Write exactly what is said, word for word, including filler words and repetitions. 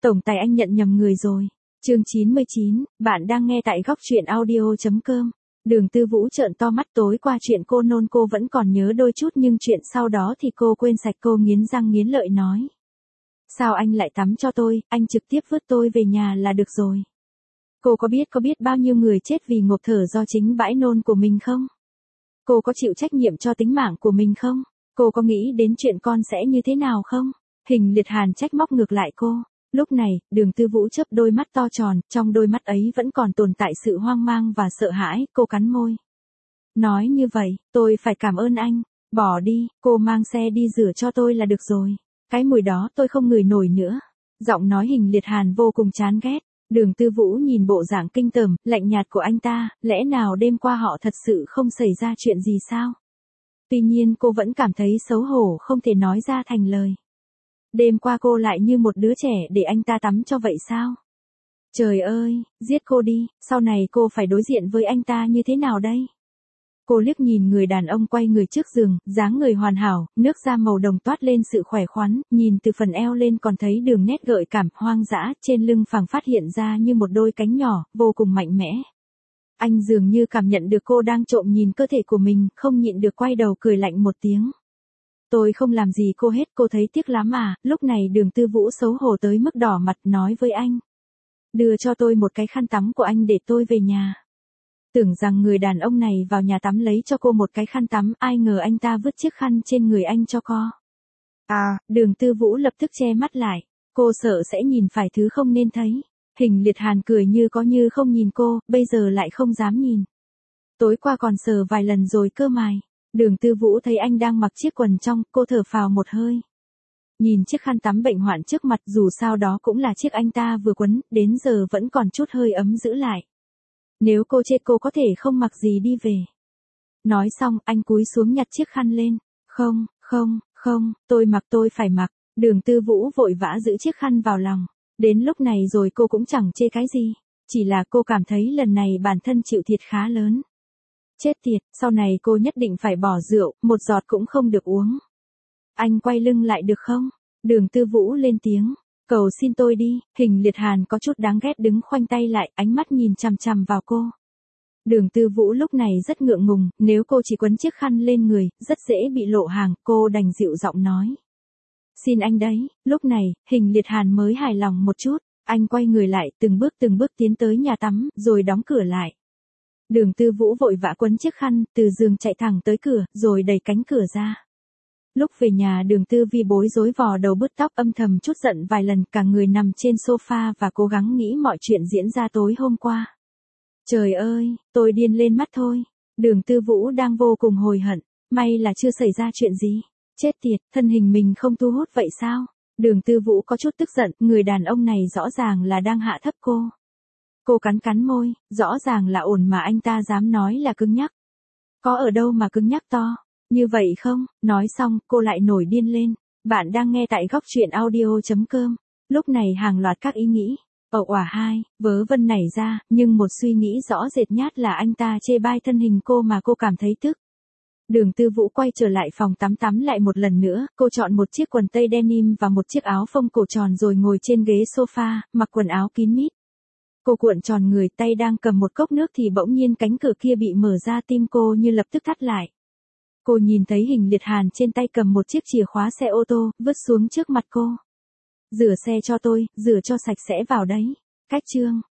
Tổng tài anh nhận nhầm người rồi. Chương chín mươi chín, bạn đang nghe tại góc truyện audio.com. Đường Tư Vũ trợn to mắt, tối qua chuyện cô nôn cô vẫn còn nhớ đôi chút nhưng chuyện sau đó thì cô quên sạch. Cô nghiến răng nghiến lợi nói. Sao anh lại tắm cho tôi, anh trực tiếp vứt tôi về nhà là được rồi. Cô có biết có biết bao nhiêu người chết vì ngộp thở do chính bãi nôn của mình không? Cô có chịu trách nhiệm cho tính mạng của mình không? Cô có nghĩ đến chuyện con sẽ như thế nào không? Hình Liệt Hàn trách móc ngược lại cô. Lúc này, Đường Tư Vũ chớp đôi mắt to tròn, trong đôi mắt ấy vẫn còn tồn tại sự hoang mang và sợ hãi. Cô cắn môi. Nói như vậy, tôi phải cảm ơn anh. Bỏ đi, cô mang xe đi rửa cho tôi là được rồi. Cái mùi đó tôi không ngửi nổi nữa. Giọng nói Hình Liệt Hàn vô cùng chán ghét. Đường Tư Vũ nhìn bộ dạng kinh tởm, lạnh nhạt của anh ta, lẽ nào đêm qua họ thật sự không xảy ra chuyện gì sao? Tuy nhiên cô vẫn cảm thấy xấu hổ không thể nói ra thành lời. Đêm qua cô lại như một đứa trẻ để anh ta tắm cho vậy sao? Trời ơi, giết cô đi, sau này cô phải đối diện với anh ta như thế nào đây? Cô liếc nhìn người đàn ông quay người trước giường, dáng người hoàn hảo, nước da màu đồng toát lên sự khỏe khoắn, nhìn từ phần eo lên còn thấy đường nét gợi cảm, hoang dã, trên lưng phẳng phát hiện ra như một đôi cánh nhỏ, vô cùng mạnh mẽ. Anh dường như cảm nhận được cô đang trộm nhìn cơ thể của mình, không nhịn được quay đầu cười lạnh một tiếng. Tôi không làm gì cô hết, cô thấy tiếc lắm à? Lúc này Đường Tư Vũ xấu hổ tới mức đỏ mặt nói với anh. Đưa cho tôi một cái khăn tắm của anh để tôi về nhà. Tưởng rằng người đàn ông này vào nhà tắm lấy cho cô một cái khăn tắm, ai ngờ anh ta vứt chiếc khăn trên người anh cho cô. À, Đường Tư Vũ lập tức che mắt lại, cô sợ sẽ nhìn phải thứ không nên thấy. Hình Liệt Hàn cười như có như không nhìn cô, bây giờ lại không dám nhìn. Tối qua còn sờ vài lần rồi cơ mài. Đường Tư Vũ thấy anh đang mặc chiếc quần trong, cô thở phào một hơi. Nhìn chiếc khăn tắm bệnh hoạn trước mặt, dù sao đó cũng là chiếc anh ta vừa quấn, đến giờ vẫn còn chút hơi ấm giữ lại. Nếu cô chê cô có thể không mặc gì đi về. Nói xong, anh cúi xuống nhặt chiếc khăn lên. Không, không, không, tôi mặc tôi phải mặc. Đường Tư Vũ vội vã giữ chiếc khăn vào lòng. Đến lúc này rồi cô cũng chẳng chê cái gì. Chỉ là cô cảm thấy lần này bản thân chịu thiệt khá lớn. Chết tiệt, sau này cô nhất định phải bỏ rượu, một giọt cũng không được uống. Anh quay lưng lại được không? Đường Tư Vũ lên tiếng. Cầu xin tôi đi. Hình Liệt Hàn có chút đáng ghét đứng khoanh tay lại, ánh mắt nhìn chằm chằm vào cô. Đường Tư Vũ lúc này rất ngượng ngùng, nếu cô chỉ quấn chiếc khăn lên người, rất dễ bị lộ hàng, cô đành dịu giọng nói. Xin anh đấy. Lúc này, Hình Liệt Hàn mới hài lòng một chút, anh quay người lại, từng bước từng bước tiến tới nhà tắm, rồi đóng cửa lại. Đường Tư Vũ vội vã quấn chiếc khăn, từ giường chạy thẳng tới cửa, rồi đẩy cánh cửa ra. Lúc về nhà Đường Tư Vi bối rối vò đầu bứt tóc, âm thầm chút giận vài lần, cả người nằm trên sofa và cố gắng nghĩ mọi chuyện diễn ra tối hôm qua. Trời ơi, tôi điên lên mắt thôi. Đường Tư Vũ đang vô cùng hối hận, may là chưa xảy ra chuyện gì. Chết tiệt, thân hình mình không thu hút vậy sao? Đường Tư Vũ có chút tức giận, người đàn ông này rõ ràng là đang hạ thấp cô. Cô cắn cắn môi, rõ ràng là ổn mà anh ta dám nói là cứng nhắc. Có ở đâu mà cứng nhắc to, như vậy không? Nói xong, cô lại nổi điên lên. Bạn đang nghe tại góc truyện audio.com. Lúc này hàng loạt các ý nghĩ, ẩu òa hai, vớ vân nảy ra, nhưng một suy nghĩ rõ rệt nhát là anh ta chê bai thân hình cô mà cô cảm thấy tức. Đường Tư Vũ quay trở lại phòng tắm tắm lại một lần nữa, cô chọn một chiếc quần tây denim và một chiếc áo phông cổ tròn rồi ngồi trên ghế sofa, mặc quần áo kín mít. Cô cuộn tròn người, tay đang cầm một cốc nước thì bỗng nhiên cánh cửa kia bị mở ra, tim cô như lập tức thắt lại. Cô nhìn thấy Hình Liệt Hàn trên tay cầm một chiếc chìa khóa xe ô tô, vứt xuống trước mặt cô. Rửa xe cho tôi, rửa cho sạch sẽ vào đấy. Cách chương.